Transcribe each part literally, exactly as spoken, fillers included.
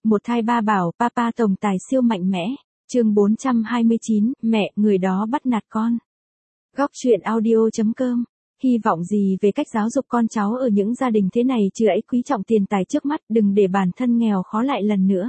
Một thai ba bảo, papa tổng tài siêu mạnh mẽ. Chương bốn trăm hai mươi chín, mẹ, người đó bắt nạt con. Góc truyện audio chấm com. Hy vọng gì về cách giáo dục con cháu ở những gia đình thế này chứ ấy, quý trọng tiền tài trước mắt, đừng để bản thân nghèo khó lại lần nữa.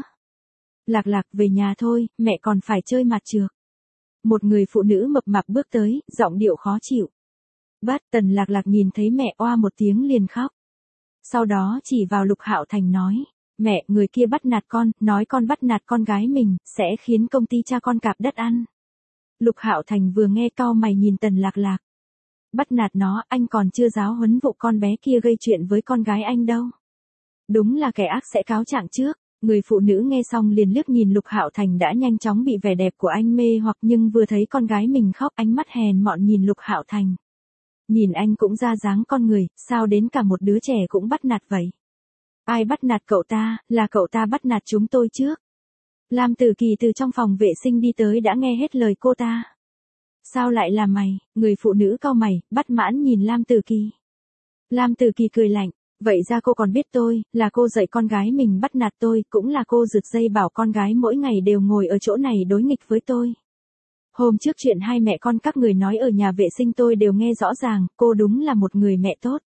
Lạc Lạc, về nhà thôi, mẹ còn phải chơi mặt trược. Một người phụ nữ mập mạp bước tới, giọng điệu khó chịu. Bắt, Tần Lạc Lạc nhìn thấy mẹ oa một tiếng liền khóc. Sau đó chỉ vào Lục Hạo Thành nói, mẹ, người kia bắt nạt con, nói con bắt nạt con gái mình, sẽ khiến công ty cha con cạp đất ăn. Lục Hạo Thành vừa nghe cau mày nhìn Tần Lạc Lạc. Bắt nạt nó, anh còn chưa giáo huấn vụ con bé kia gây chuyện với con gái anh đâu. Đúng là kẻ ác sẽ cáo trạng trước. Người phụ nữ nghe xong liền liếc nhìn Lục Hạo Thành đã nhanh chóng bị vẻ đẹp của anh mê hoặc, nhưng vừa thấy con gái mình khóc, ánh mắt hèn mọn nhìn Lục Hạo Thành. Nhìn anh cũng ra dáng con người, sao đến cả một đứa trẻ cũng bắt nạt vậy? Ai bắt nạt cậu ta, là cậu ta bắt nạt chúng tôi trước. Lam Tử Kỳ từ trong phòng vệ sinh đi tới đã nghe hết lời cô ta. Sao lại là mày? Người phụ nữ cau mày, bất mãn nhìn Lam Tử Kỳ. Lam Tử Kỳ cười lạnh, vậy ra cô còn biết tôi, là cô dạy con gái mình bắt nạt tôi, cũng là cô giật dây bảo con gái mỗi ngày đều ngồi ở chỗ này đối nghịch với tôi. Hôm trước chuyện hai mẹ con các người nói ở nhà vệ sinh tôi đều nghe rõ ràng, cô đúng là một người mẹ tốt.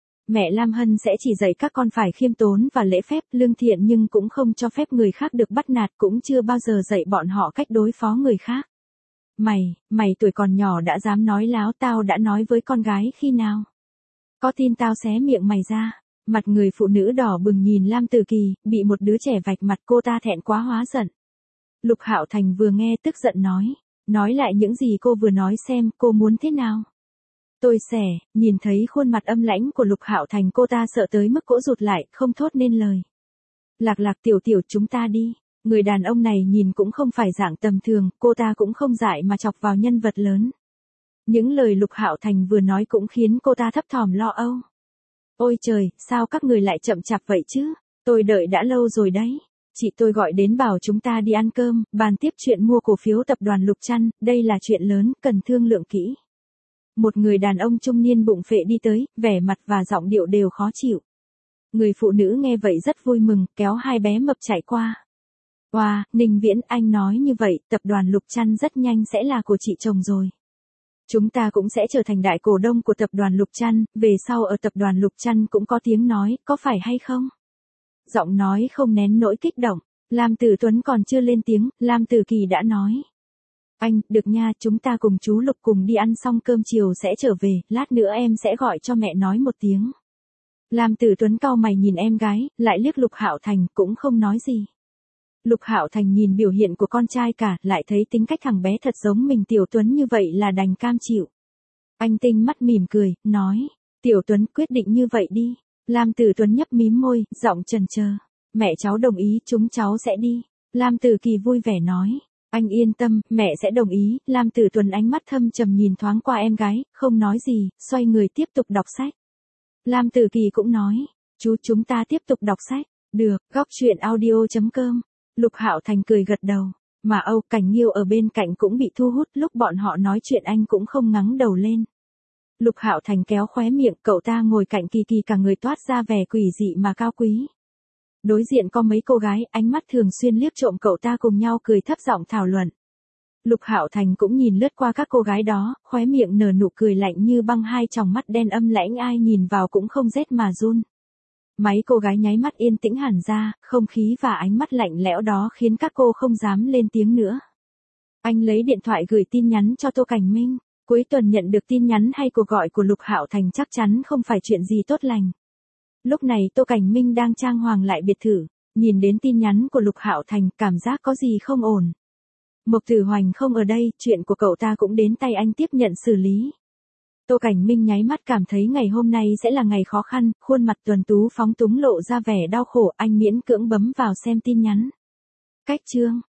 Mẹ Lam Hân sẽ chỉ dạy các con phải khiêm tốn và lễ phép, lương thiện, nhưng cũng không cho phép người khác được bắt nạt, cũng chưa bao giờ dạy bọn họ cách đối phó người khác. Mày, mày tuổi còn nhỏ đã dám nói láo, tao đã nói với con gái khi nào? Có tin tao xé miệng mày ra? Mặt người phụ nữ đỏ bừng nhìn Lam Tử Kỳ, bị một đứa trẻ vạch mặt, cô ta thẹn quá hóa giận. Lục Hạo Thành vừa nghe tức giận nói, nói lại những gì cô vừa nói xem, cô muốn thế nào? Tôi xẻ, nhìn thấy khuôn mặt âm lãnh của Lục Hạo Thành, cô ta sợ tới mức cỗ rụt lại, không thốt nên lời. Lạc Lạc tiểu tiểu, chúng ta đi. Người đàn ông này nhìn cũng không phải dạng tầm thường, cô ta cũng không dại mà chọc vào nhân vật lớn. Những lời Lục Hạo Thành vừa nói cũng khiến cô ta thấp thỏm lo âu. Ôi trời, sao các người lại chậm chạp vậy chứ? Tôi đợi đã lâu rồi đấy. Chị tôi gọi đến bảo chúng ta đi ăn cơm, bàn tiếp chuyện mua cổ phiếu tập đoàn Lục Trăn, đây là chuyện lớn, cần thương lượng kỹ. Một người đàn ông trung niên bụng phệ đi tới, vẻ mặt và giọng điệu đều khó chịu. Người phụ nữ nghe vậy rất vui mừng, kéo hai bé mập chạy qua. Wow, Ninh Viễn, anh nói như vậy, tập đoàn Lục Trăn rất nhanh sẽ là của chị chồng rồi. Chúng ta cũng sẽ trở thành đại cổ đông của tập đoàn Lục Trăn, về sau ở tập đoàn Lục Trăn cũng có tiếng nói, có phải hay không? Giọng nói không nén nỗi kích động, Lam Tử Tuấn còn chưa lên tiếng, Lam Tử Kỳ đã nói. Anh, được nha, chúng ta cùng chú Lục cùng đi ăn xong cơm chiều sẽ trở về, lát nữa em sẽ gọi cho mẹ nói một tiếng. Lam Tử Tuấn cau mày nhìn em gái, lại liếc Lục Hạo Thành, cũng không nói gì. Lục Hạo Thành nhìn biểu hiện của con trai cả, lại thấy tính cách thằng bé thật giống mình Tiểu Tuấn như vậy là đành cam chịu. Anh tinh mắt mỉm cười, nói, Tiểu Tuấn quyết định như vậy đi. Lam Tử Tuấn nhấp mím môi, giọng chần chờ. Mẹ cháu đồng ý, chúng cháu sẽ đi. Lam Tử Kỳ vui vẻ nói, anh yên tâm, mẹ sẽ đồng ý. Lam Tử Tuấn ánh mắt thâm trầm nhìn thoáng qua em gái, không nói gì, xoay người tiếp tục đọc sách. Lam Tử Kỳ cũng nói, chú chúng ta tiếp tục đọc sách. Được, góc truyện audio chấm com. Lục Hạo Thành cười gật đầu, mà Âu Cảnh Nghiêu ở bên cạnh cũng bị thu hút, lúc bọn họ nói chuyện anh cũng không ngắng đầu lên. Lục Hạo Thành kéo khóe miệng, cậu ta ngồi cạnh Kỳ Kỳ cả người toát ra vẻ quỷ dị mà cao quý. Đối diện có mấy cô gái, ánh mắt thường xuyên liếc trộm cậu ta cùng nhau cười thấp giọng thảo luận. Lục Hạo Thành cũng nhìn lướt qua các cô gái đó, khóe miệng nở nụ cười lạnh như băng, hai tròng mắt đen âm lãnh ai nhìn vào cũng không rét mà run. Mấy cô gái nháy mắt yên tĩnh hẳn ra, không khí và ánh mắt lạnh lẽo đó khiến các cô không dám lên tiếng nữa. Anh lấy điện thoại gửi tin nhắn cho Tô Cảnh Minh, cuối tuần nhận được tin nhắn hay cuộc gọi của Lục Hạo Thành chắc chắn không phải chuyện gì tốt lành. Lúc này Tô Cảnh Minh đang trang hoàng lại biệt thự, nhìn đến tin nhắn của Lục Hạo Thành, cảm giác có gì không ổn. Mộc Tử Hoành không ở đây, chuyện của cậu ta cũng đến tay anh tiếp nhận xử lý. Tô Cảnh Minh nháy mắt cảm thấy ngày hôm nay sẽ là ngày khó khăn, khuôn mặt tuấn tú phóng túng lộ ra vẻ đau khổ, anh miễn cưỡng bấm vào xem tin nhắn. Cách chương,